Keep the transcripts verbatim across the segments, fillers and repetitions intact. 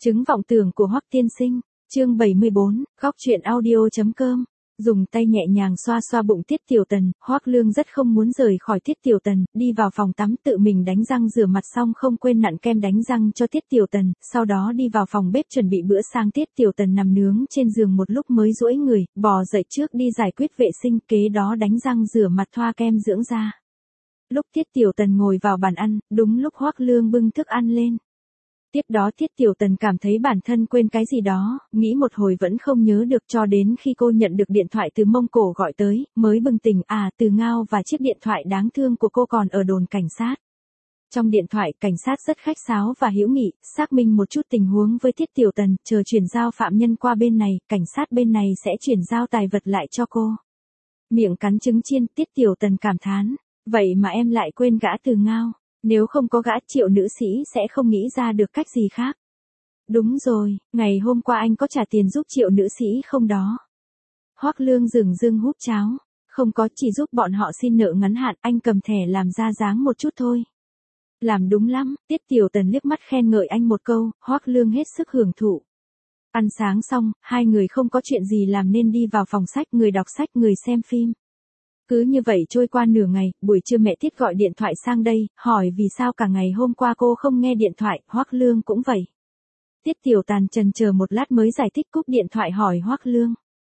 Chứng vọng tưởng của Hoắc tiên sinh, chương bảy mươi bốn, góc truyện audio.com. Dùng tay nhẹ nhàng xoa xoa bụng Tiết Tiểu Tần, Hoắc Lương rất không muốn rời khỏi Tiết Tiểu Tần, đi vào phòng tắm tự mình đánh răng rửa mặt xong không quên nặn kem đánh răng cho Tiết Tiểu Tần, sau đó đi vào phòng bếp chuẩn bị bữa sáng. Tiết Tiểu Tần nằm nướng trên giường một lúc mới duỗi người, bò dậy trước đi giải quyết vệ sinh, kế đó đánh răng rửa mặt thoa kem dưỡng da. Lúc Tiết Tiểu Tần ngồi vào bàn ăn, đúng lúc Hoắc Lương bưng thức ăn lên. Tiếp đó Tiết Tiểu Tần cảm thấy bản thân quên cái gì đó, nghĩ một hồi vẫn không nhớ được cho đến khi cô nhận được điện thoại từ Mông Cổ gọi tới, mới bừng tỉnh, à, Từ Ngao và chiếc điện thoại đáng thương của cô còn ở đồn cảnh sát. Trong điện thoại, cảnh sát rất khách sáo và hữu nghị, xác minh một chút tình huống với Tiết Tiểu Tần, chờ chuyển giao phạm nhân qua bên này, cảnh sát bên này sẽ chuyển giao tài vật lại cho cô. Miệng cắn trứng chiên, Tiết Tiểu Tần cảm thán, vậy mà em lại quên gã Từ Ngao. Nếu không có gã Triệu nữ sĩ sẽ không nghĩ ra được cách gì khác. Đúng rồi, ngày hôm qua anh có trả tiền giúp Triệu nữ sĩ không đó? Hoắc Lương dửng dưng húp cháo. Không có, chỉ giúp bọn họ xin nợ ngắn hạn, anh cầm thẻ làm ra dáng một chút thôi. Làm đúng lắm, Tiết Tiểu Tần liếc mắt khen ngợi anh một câu, Hoắc Lương hết sức hưởng thụ. Ăn sáng xong, hai người không có chuyện gì làm nên đi vào phòng sách, người đọc sách người xem phim. Cứ như vậy trôi qua nửa ngày, buổi trưa mẹ Tiết gọi điện thoại sang đây, hỏi vì sao cả ngày hôm qua cô không nghe điện thoại, Hoắc Lương cũng vậy. Tiết Tiểu Tần chần chờ một lát mới giải thích, cúp điện thoại hỏi Hoắc Lương.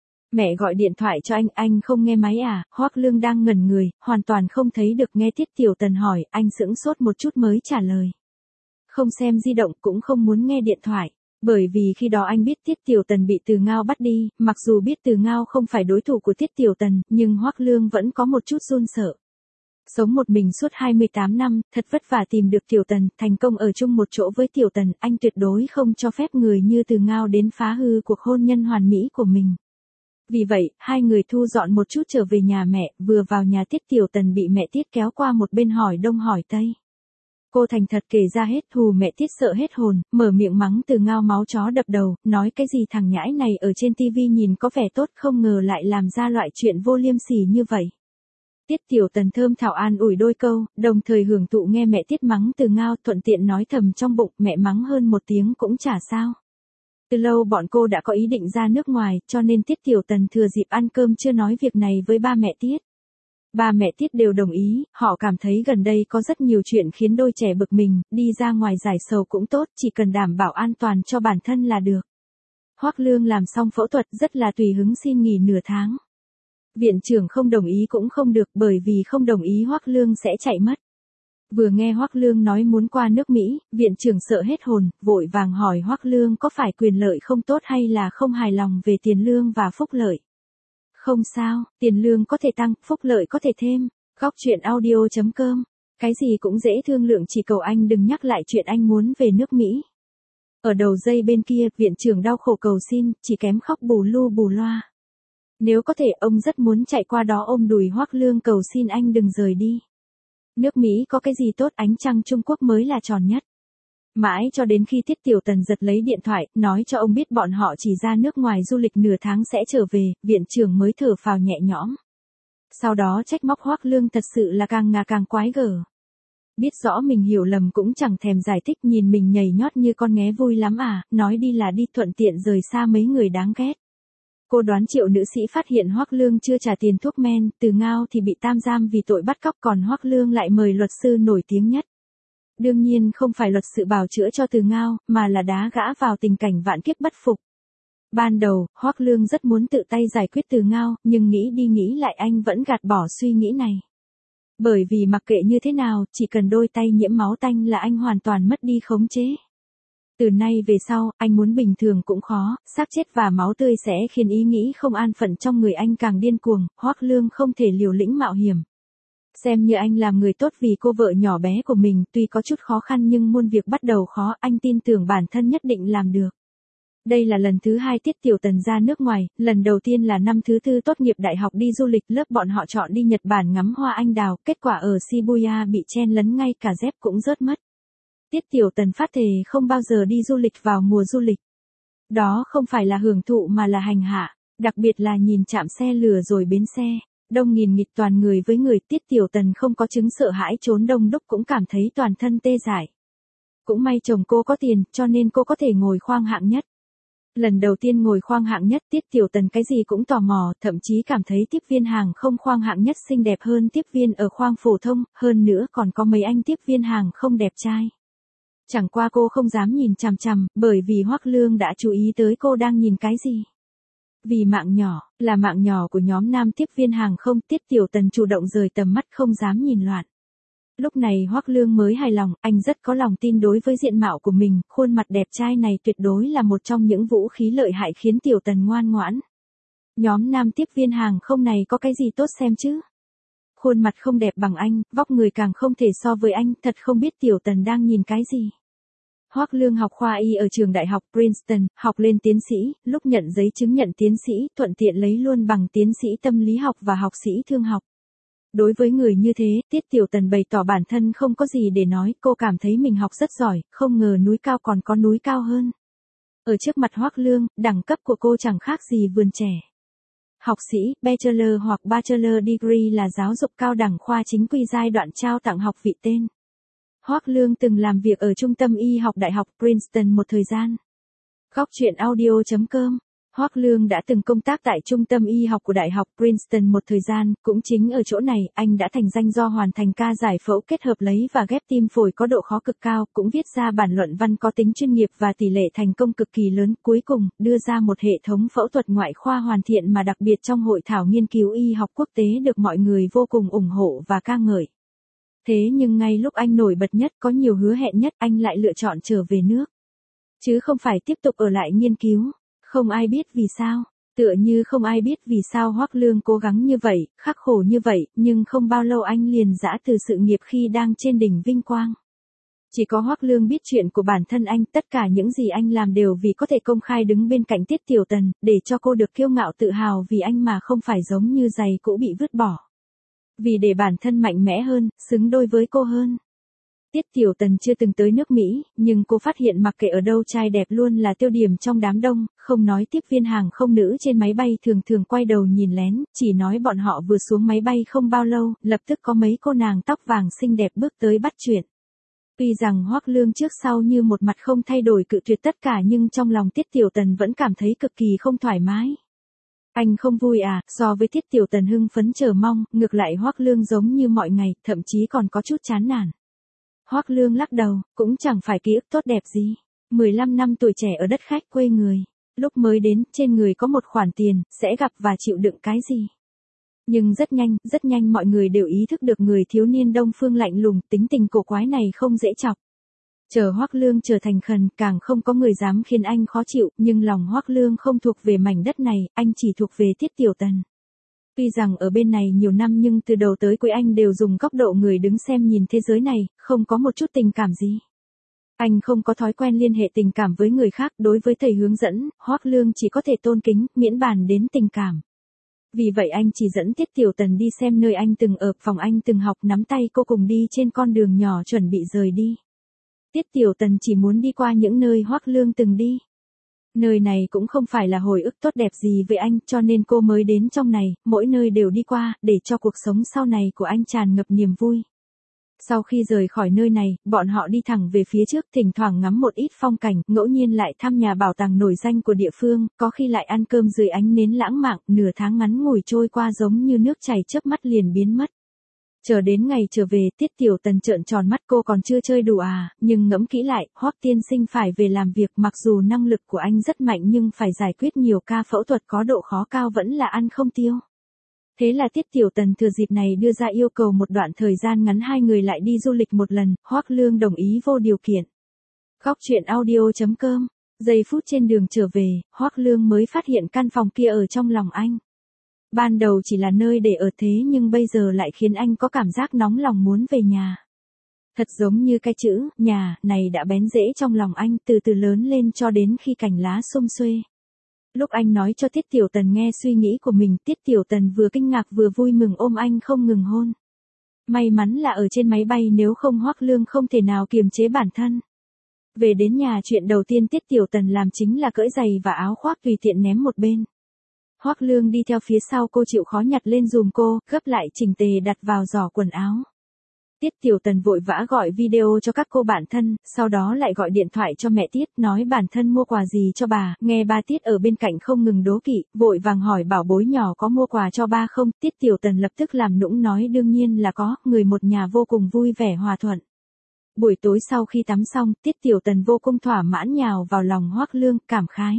Mẹ gọi điện thoại cho anh, anh không nghe máy à? Hoắc Lương đang ngẩn người, hoàn toàn không thấy được, nghe Tiết Tiểu Tần hỏi, anh sững sốt một chút mới trả lời. Không xem di động cũng không muốn nghe điện thoại. Bởi vì khi đó anh biết Tiết Tiểu Tần bị Từ Ngao bắt đi, mặc dù biết Từ Ngao không phải đối thủ của Tiết Tiểu Tần, nhưng Hoắc Lương vẫn có một chút run sợ. Sống một mình suốt hai mươi tám năm, thật vất vả tìm được Tiểu Tần, thành công ở chung một chỗ với Tiểu Tần, anh tuyệt đối không cho phép người như Từ Ngao đến phá hư cuộc hôn nhân hoàn mỹ của mình. Vì vậy, hai người thu dọn một chút trở về nhà mẹ, vừa vào nhà Tiết Tiểu Tần bị mẹ Tiết kéo qua một bên hỏi đông hỏi tây. Cô thành thật kể ra hết, hù mẹ Tiết sợ hết hồn, mở miệng mắng Từ Ngao máu chó đập đầu, nói cái gì thằng nhãi này ở trên tivi nhìn có vẻ tốt, không ngờ lại làm ra loại chuyện vô liêm sỉ như vậy. Tiết Tiểu Tần thơm thảo an ủi đôi câu, đồng thời hưởng thụ nghe mẹ Tiết mắng Từ Ngao, thuận tiện nói thầm trong bụng, mẹ mắng hơn một tiếng cũng chả sao. Từ lâu bọn cô đã có ý định ra nước ngoài, cho nên Tiết Tiểu Tần thừa dịp ăn cơm chưa nói việc này với ba mẹ Tiết. Ba mẹ Tiết đều đồng ý, họ cảm thấy gần đây có rất nhiều chuyện khiến đôi trẻ bực mình, đi ra ngoài giải sầu cũng tốt, chỉ cần đảm bảo an toàn cho bản thân là được. Hoắc Lương làm xong phẫu thuật rất là tùy hứng xin nghỉ nửa tháng. Viện trưởng không đồng ý cũng không được, bởi vì không đồng ý Hoắc Lương sẽ chạy mất. Vừa nghe Hoắc Lương nói muốn qua nước Mỹ, viện trưởng sợ hết hồn, vội vàng hỏi Hoắc Lương có phải quyền lợi không tốt hay là không hài lòng về tiền lương và phúc lợi. Không sao, tiền lương có thể tăng, phúc lợi có thể thêm. Góc truyện audio.com. Cái gì cũng dễ thương lượng, chỉ cầu anh đừng nhắc lại chuyện anh muốn về nước Mỹ. Ở đầu dây bên kia, viện trưởng đau khổ cầu xin, chỉ kém khóc bù lu bù loa. Nếu có thể, ông rất muốn chạy qua đó ôm đùi Hoắc Lương cầu xin anh đừng rời đi. Nước Mỹ có cái gì tốt, ánh trăng Trung Quốc mới là tròn nhất. Mãi cho đến khi Tiết Tiểu Tần giật lấy điện thoại, nói cho ông biết bọn họ chỉ ra nước ngoài du lịch nửa tháng sẽ trở về, viện trưởng mới thở phào nhẹ nhõm. Sau đó trách móc Hoắc Lương thật sự là càng ngà càng quái gở. Biết rõ mình hiểu lầm cũng chẳng thèm giải thích, nhìn mình nhảy nhót như con nghé vui lắm à, nói đi là đi, thuận tiện rời xa mấy người đáng ghét. Cô đoán Triệu nữ sĩ phát hiện Hoắc Lương chưa trả tiền thuốc men, Từ Ngao thì bị tam giam vì tội bắt cóc, còn Hoắc Lương lại mời luật sư nổi tiếng nhất. Đương nhiên không phải luật sự bào chữa cho Từ Ngao, mà là đá gã vào tình cảnh vạn kiếp bất phục. Ban đầu, Hoắc Lương rất muốn tự tay giải quyết Từ Ngao, nhưng nghĩ đi nghĩ lại anh vẫn gạt bỏ suy nghĩ này. Bởi vì mặc kệ như thế nào, chỉ cần đôi tay nhiễm máu tanh là anh hoàn toàn mất đi khống chế. Từ nay về sau, anh muốn bình thường cũng khó, xác chết và máu tươi sẽ khiến ý nghĩ không an phận trong người anh càng điên cuồng, Hoắc Lương không thể liều lĩnh mạo hiểm. Xem như anh làm người tốt vì cô vợ nhỏ bé của mình, tuy có chút khó khăn nhưng muôn việc bắt đầu khó, anh tin tưởng bản thân nhất định làm được. Đây là lần thứ hai Tiết Tiểu Tần ra nước ngoài, lần đầu tiên là năm thứ tư tốt nghiệp đại học đi du lịch, lớp bọn họ chọn đi Nhật Bản ngắm hoa anh đào, kết quả ở Shibuya bị chen lấn ngay cả dép cũng rớt mất. Tiết Tiểu Tần phát thề không bao giờ đi du lịch vào mùa du lịch. Đó không phải là hưởng thụ mà là hành hạ, đặc biệt là nhìn trạm xe lửa rồi bến xe. Đông nghìn nghịt toàn người với người, Tiết Tiểu Tần không có chứng sợ hãi trốn đông đúc cũng cảm thấy toàn thân tê dại. Cũng may chồng cô có tiền, cho nên cô có thể ngồi khoang hạng nhất. Lần đầu tiên ngồi khoang hạng nhất, Tiết Tiểu Tần cái gì cũng tò mò, thậm chí cảm thấy tiếp viên hàng không khoang hạng nhất xinh đẹp hơn tiếp viên ở khoang phổ thông, hơn nữa còn có mấy anh tiếp viên hàng không đẹp trai. Chẳng qua cô không dám nhìn chằm chằm, bởi vì Hoắc Lương đã chú ý tới cô đang nhìn cái gì. Vì mạng nhỏ, là mạng nhỏ của nhóm nam tiếp viên hàng không, Tiết Tiểu Tần chủ động rời tầm mắt không dám nhìn loạn. Lúc này Hoắc Lương mới hài lòng, anh rất có lòng tin đối với diện mạo của mình, khuôn mặt đẹp trai này tuyệt đối là một trong những vũ khí lợi hại khiến Tiểu Tần ngoan ngoãn. Nhóm nam tiếp viên hàng không này có cái gì tốt xem chứ? Khuôn mặt không đẹp bằng anh, vóc người càng không thể so với anh, thật không biết Tiểu Tần đang nhìn cái gì. Hoắc Lương học khoa y ở trường đại học Princeton, học lên tiến sĩ, lúc nhận giấy chứng nhận tiến sĩ, thuận tiện lấy luôn bằng tiến sĩ tâm lý học và học sĩ thương học. Đối với người như thế, Tiết Tiểu Tần bày tỏ bản thân không có gì để nói, cô cảm thấy mình học rất giỏi, không ngờ núi cao còn có núi cao hơn. Ở trước mặt Hoắc Lương, đẳng cấp của cô chẳng khác gì vườn trẻ. Học sĩ, Bachelor hoặc Bachelor Degree là giáo dục cao đẳng khoa chính quy giai đoạn trao tặng học vị tên. Hoắc Lương từng làm việc ở Trung tâm Y học Đại học Princeton một thời gian. Góc truyện audio chấm com. Hoắc Lương đã từng công tác tại Trung tâm Y học của Đại học Princeton một thời gian, cũng chính ở chỗ này, anh đã thành danh do hoàn thành ca giải phẫu kết hợp lấy và ghép tim phổi có độ khó cực cao, cũng viết ra bản luận văn có tính chuyên nghiệp và tỷ lệ thành công cực kỳ lớn, cuối cùng, đưa ra một hệ thống phẫu thuật ngoại khoa hoàn thiện mà đặc biệt trong hội thảo nghiên cứu y học quốc tế được mọi người vô cùng ủng hộ và ca ngợi. Thế nhưng ngay lúc anh nổi bật nhất, có nhiều hứa hẹn nhất, anh lại lựa chọn trở về nước. Chứ không phải tiếp tục ở lại nghiên cứu. Không ai biết vì sao, tựa như không ai biết vì sao Hoắc Lương cố gắng như vậy, khắc khổ như vậy, nhưng không bao lâu anh liền giã từ sự nghiệp khi đang trên đỉnh vinh quang. Chỉ có Hoắc Lương biết chuyện của bản thân anh, tất cả những gì anh làm đều vì có thể công khai đứng bên cạnh Tiết Tiểu Tần, để cho cô được kiêu ngạo tự hào vì anh mà không phải giống như giày cũ bị vứt bỏ. Vì để bản thân mạnh mẽ hơn, xứng đôi với cô hơn. Tiết Tiểu Tần chưa từng tới nước Mỹ, nhưng cô phát hiện mặc kệ ở đâu trai đẹp luôn là tiêu điểm trong đám đông, không nói tiếp viên hàng không nữ trên máy bay thường thường quay đầu nhìn lén, chỉ nói bọn họ vừa xuống máy bay không bao lâu, lập tức có mấy cô nàng tóc vàng xinh đẹp bước tới bắt chuyện. Tuy rằng Hoắc Lương trước sau như một mặt không thay đổi cự tuyệt tất cả nhưng trong lòng Tiết Tiểu Tần vẫn cảm thấy cực kỳ không thoải mái. Anh không vui à, so với Tiết Tiểu Tần hưng phấn chờ mong, ngược lại Hoắc Lương giống như mọi ngày, thậm chí còn có chút chán nản. Hoắc Lương lắc đầu, cũng chẳng phải ký ức tốt đẹp gì. mười lăm năm tuổi trẻ ở đất khách quê người. Lúc mới đến, trên người có một khoản tiền, sẽ gặp và chịu đựng cái gì. Nhưng rất nhanh, rất nhanh mọi người đều ý thức được người thiếu niên Đông Phương lạnh lùng, tính tình cổ quái này không dễ chọc. Chờ Hoắc Lương trở thành khần, càng không có người dám khiến anh khó chịu, nhưng lòng Hoắc Lương không thuộc về mảnh đất này, anh chỉ thuộc về Tiết Tiểu Tần. Tuy rằng ở bên này nhiều năm nhưng từ đầu tới cuối anh đều dùng góc độ người đứng xem nhìn thế giới này, không có một chút tình cảm gì. Anh không có thói quen liên hệ tình cảm với người khác, đối với thầy hướng dẫn, Hoắc Lương chỉ có thể tôn kính, miễn bàn đến tình cảm. Vì vậy anh chỉ dẫn Tiết Tiểu Tần đi xem nơi anh từng ở, phòng anh từng học, nắm tay cô cùng đi trên con đường nhỏ chuẩn bị rời đi. Tiết Tiểu Tần chỉ muốn đi qua những nơi Hoắc Lương từng đi. Nơi này cũng không phải là hồi ức tốt đẹp gì với anh, cho nên cô mới đến trong này, mỗi nơi đều đi qua, để cho cuộc sống sau này của anh tràn ngập niềm vui. Sau khi rời khỏi nơi này, bọn họ đi thẳng về phía trước, thỉnh thoảng ngắm một ít phong cảnh, ngẫu nhiên lại thăm nhà bảo tàng nổi danh của địa phương, có khi lại ăn cơm dưới ánh nến lãng mạn, nửa tháng ngắn ngủi trôi qua giống như nước chảy chớp mắt liền biến mất. Chờ đến ngày trở về, Tiết Tiểu Tần trợn tròn mắt, cô còn chưa chơi đủ à, nhưng ngẫm kỹ lại, Hoắc tiên sinh phải về làm việc, mặc dù năng lực của anh rất mạnh nhưng phải giải quyết nhiều ca phẫu thuật có độ khó cao vẫn là ăn không tiêu. Thế là Tiết Tiểu Tần thừa dịp này đưa ra yêu cầu một đoạn thời gian ngắn hai người lại đi du lịch một lần, Hoắc Lương đồng ý vô điều kiện. Góc truyện audio chấm com. Giây phút trên đường trở về, Hoắc Lương mới phát hiện căn phòng kia ở trong lòng anh. Ban đầu chỉ là nơi để ở thế nhưng bây giờ lại khiến anh có cảm giác nóng lòng muốn về nhà. Thật giống như cái chữ, nhà, này đã bén rễ trong lòng anh từ từ lớn lên cho đến khi cành lá sum xuê. Lúc anh nói cho Tiết Tiểu Tần nghe suy nghĩ của mình, Tiết Tiểu Tần vừa kinh ngạc vừa vui mừng ôm anh không ngừng hôn. May mắn là ở trên máy bay nếu không Hoắc Lương không thể nào kiềm chế bản thân. Về đến nhà chuyện đầu tiên Tiết Tiểu Tần làm chính là cởi giày và áo khoác tùy tiện ném một bên. Hoắc Lương đi theo phía sau cô chịu khó nhặt lên giùm cô, gấp lại chỉnh tề đặt vào giỏ quần áo. Tiết Tiểu Tần vội vã gọi video cho các cô bạn thân, sau đó lại gọi điện thoại cho mẹ Tiết, nói bản thân mua quà gì cho bà, nghe ba Tiết ở bên cạnh không ngừng đố kỵ, vội vàng hỏi bảo bối nhỏ có mua quà cho ba không, Tiết Tiểu Tần lập tức làm nũng nói đương nhiên là có, người một nhà vô cùng vui vẻ hòa thuận. Buổi tối sau khi tắm xong, Tiết Tiểu Tần vô cùng thỏa mãn nhào vào lòng Hoắc Lương, cảm khái.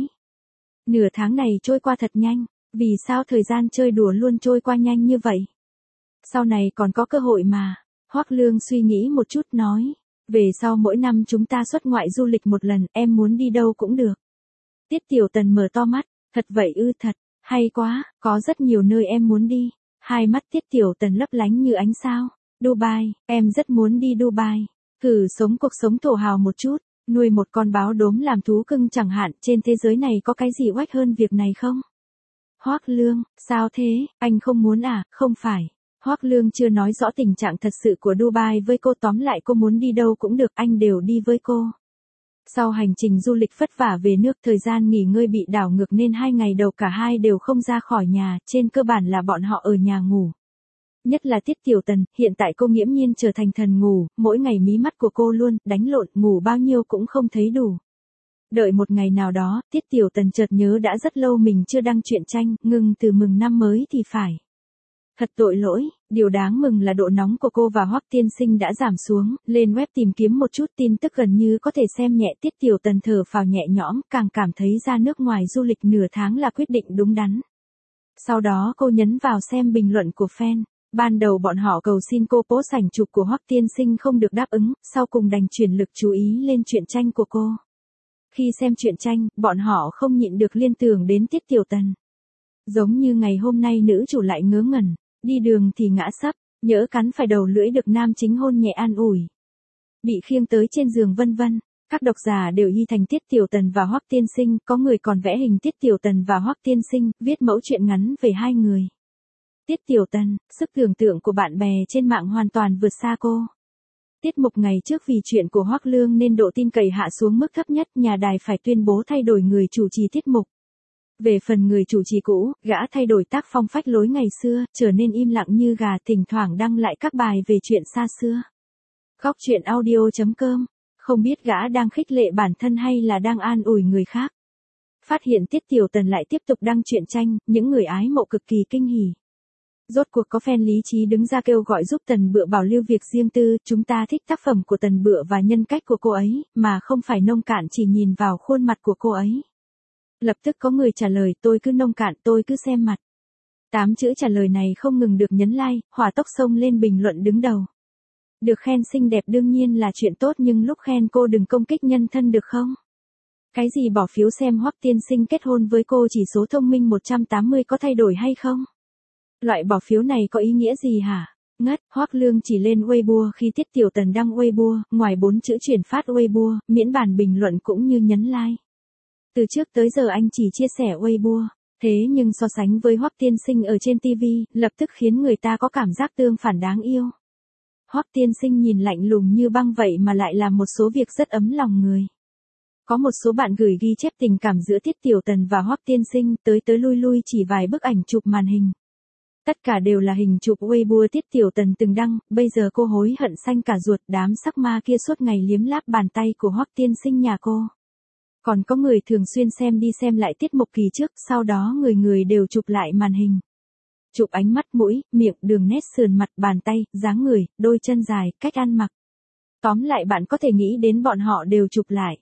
Nửa tháng này trôi qua thật nhanh, vì sao thời gian chơi đùa luôn trôi qua nhanh như vậy? Sau này còn có cơ hội mà. Hoắc Lương suy nghĩ một chút nói, về sau mỗi năm chúng ta xuất ngoại du lịch một lần, em muốn đi đâu cũng được. Tiết Tiểu Tần mở to mắt, thật vậy ư? Thật, hay quá, có rất nhiều nơi em muốn đi. Hai mắt Tiết Tiểu Tần lấp lánh như ánh sao. Dubai, em rất muốn đi Dubai. Thử sống cuộc sống thổ hào một chút, nuôi một con báo đốm làm thú cưng chẳng hạn, trên thế giới này có cái gì oách hơn việc này không? Hoắc Lương, sao thế, anh không muốn à? Không phải. Hoắc Lương chưa nói rõ tình trạng thật sự của Dubai với cô, tóm lại cô muốn đi đâu cũng được, anh đều đi với cô. Sau hành trình du lịch vất vả về nước, thời gian nghỉ ngơi bị đảo ngược nên hai ngày đầu cả hai đều không ra khỏi nhà, trên cơ bản là bọn họ ở nhà ngủ. Nhất là Tiết Tiểu Tần, hiện tại cô nghiễm nhiên trở thành thần ngủ, mỗi ngày mí mắt của cô luôn đánh lộn, ngủ bao nhiêu cũng không thấy đủ. Đợi một ngày nào đó, Tiết Tiểu Tần chợt nhớ đã rất lâu mình chưa đăng truyện tranh, ngừng từ mừng năm mới thì phải. Thật tội lỗi, điều đáng mừng là độ nóng của cô và Hoắc tiên sinh đã giảm xuống, lên web tìm kiếm một chút tin tức gần như có thể xem nhẹ. Tiết Tiểu Tần thở phào nhẹ nhõm, càng cảm thấy ra nước ngoài du lịch nửa tháng là quyết định đúng đắn. Sau đó cô nhấn vào xem bình luận của fan. Ban đầu bọn họ cầu xin cô post ảnh chụp của Hoắc tiên sinh không được đáp ứng, sau cùng đành chuyển lực chú ý lên truyện tranh của cô. Khi xem truyện tranh, bọn họ không nhịn được liên tưởng đến Tiết Tiểu Tần. Giống như ngày hôm nay nữ chủ lại ngớ ngẩn, đi đường thì ngã sấp, nhỡ cắn phải đầu lưỡi được nam chính hôn nhẹ an ủi. Bị khiêng tới trên giường vân vân. Các độc giả đều y thành Tiết Tiểu Tần và Hoắc tiên sinh, có người còn vẽ hình Tiết Tiểu Tần và Hoắc tiên sinh, viết mẫu truyện ngắn về hai người. Tiết Tiểu Tần, sức tưởng tượng của bạn bè trên mạng hoàn toàn vượt xa cô. Tiết mục ngày trước vì chuyện của Hoắc Lương nên độ tin cậy hạ xuống mức thấp nhất, nhà đài phải tuyên bố thay đổi người chủ trì tiết mục. Về phần người chủ trì cũ, gã thay đổi tác phong phách lối ngày xưa, trở nên im lặng như gà, thỉnh thoảng đăng lại các bài về chuyện xa xưa. Góc truyện audio chấm com, không biết gã đang khích lệ bản thân hay là đang an ủi người khác. Phát hiện Tiết Tiểu Tần lại tiếp tục đăng truyện tranh, những người ái mộ cực kỳ kinh hỉ. Rốt cuộc có fan lý trí đứng ra kêu gọi giúp Tần Bựa bảo lưu việc riêng tư, chúng ta thích tác phẩm của Tần Bựa và nhân cách của cô ấy, mà không phải nông cạn chỉ nhìn vào khuôn mặt của cô ấy. Lập tức có người trả lời, tôi cứ nông cạn, tôi cứ xem mặt. Tám chữ trả lời này không ngừng được nhấn like, hỏa tốc xông lên bình luận đứng đầu. Được khen xinh đẹp đương nhiên là chuyện tốt, nhưng lúc khen cô đừng công kích nhân thân được không? Cái gì bỏ phiếu xem Hoắc tiên sinh kết hôn với cô chỉ số thông minh một trăm tám mươi có thay đổi hay không? Loại bỏ phiếu này có ý nghĩa gì hả? Ngất, Hoắc Lương chỉ lên Weibo khi Tiết Tiểu Tần đăng Weibo, ngoài bốn chữ chuyển phát Weibo, miễn bản bình luận cũng như nhấn like. Từ trước tới giờ anh chỉ chia sẻ Weibo, thế nhưng so sánh với Hoắc tiên sinh ở trên ti vi, lập tức khiến người ta có cảm giác tương phản đáng yêu. Hoắc tiên sinh nhìn lạnh lùng như băng vậy mà lại làm một số việc rất ấm lòng người. Có một số bạn gửi ghi chép tình cảm giữa Tiết Tiểu Tần và Hoắc tiên sinh, tới tới lui lui chỉ vài bức ảnh chụp màn hình. Tất cả đều là hình chụp Weibo Tiết Tiểu Tần từng đăng, bây giờ cô hối hận xanh cả ruột, đám sắc ma kia suốt ngày liếm láp bàn tay của Hoắc tiên sinh nhà cô. Còn có người thường xuyên xem đi xem lại tiết mục kỳ trước, sau đó người người đều chụp lại màn hình. Chụp ánh mắt, mũi, miệng, đường nét sườn mặt, bàn tay, dáng người, đôi chân dài, cách ăn mặc. Tóm lại bạn có thể nghĩ đến bọn họ đều chụp lại.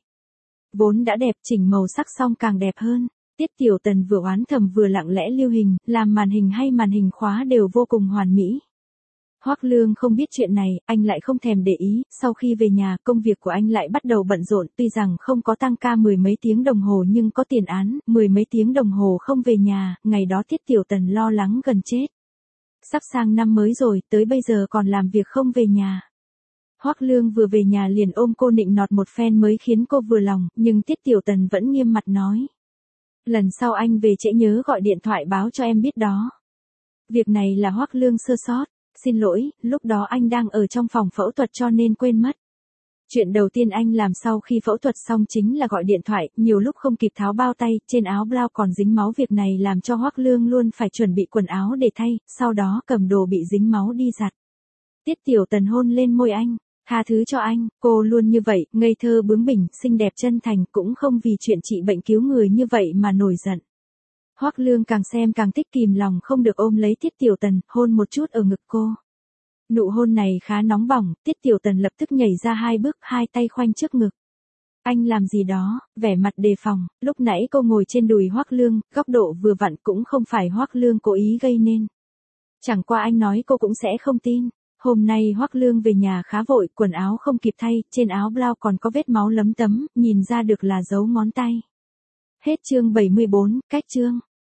Vốn đã đẹp, chỉnh màu sắc xong càng đẹp hơn. Tiết Tiểu Tần vừa oán thầm vừa lặng lẽ lưu hình, làm màn hình hay màn hình khóa đều vô cùng hoàn mỹ. Hoắc Lương không biết chuyện này, anh lại không thèm để ý, sau khi về nhà, công việc của anh lại bắt đầu bận rộn, tuy rằng không có tăng ca mười mấy tiếng đồng hồ nhưng có tiền án, mười mấy tiếng đồng hồ không về nhà, ngày đó Tiết Tiểu Tần lo lắng gần chết. Sắp sang năm mới rồi, tới bây giờ còn làm việc không về nhà. Hoắc Lương vừa về nhà liền ôm cô nịnh nọt một phen mới khiến cô vừa lòng, nhưng Tiết Tiểu Tần vẫn nghiêm mặt nói. Lần sau anh về trễ nhớ gọi điện thoại báo cho em biết đó. Việc này là Hoắc Lương sơ sót. Xin lỗi, lúc đó anh đang ở trong phòng phẫu thuật cho nên quên mất. Chuyện đầu tiên anh làm sau khi phẫu thuật xong chính là gọi điện thoại, nhiều lúc không kịp tháo bao tay, trên áo blau còn dính máu, việc này làm cho Hoắc Lương luôn phải chuẩn bị quần áo để thay, sau đó cầm đồ bị dính máu đi giặt. Tiết Tiểu Tần hôn lên môi anh, tha thứ cho anh, cô luôn như vậy, ngây thơ bướng bỉnh, xinh đẹp chân thành, cũng không vì chuyện trị bệnh cứu người như vậy mà nổi giận. Hoắc Lương càng xem càng thích, kìm lòng không được ôm lấy Tiết Tiểu Tần, hôn một chút ở ngực cô. Nụ hôn này khá nóng bỏng, Tiết Tiểu Tần lập tức nhảy ra hai bước, hai tay khoanh trước ngực. Anh làm gì đó, vẻ mặt đề phòng, lúc nãy cô ngồi trên đùi Hoắc Lương, góc độ vừa vặn, cũng không phải Hoắc Lương cố ý gây nên. Chẳng qua anh nói cô cũng sẽ không tin. Hôm nay Hoắc Lương về nhà khá vội, quần áo không kịp thay, trên áo blau còn có vết máu lấm tấm, nhìn ra được là dấu ngón tay. Hết chương bảy mươi bốn, cách chương.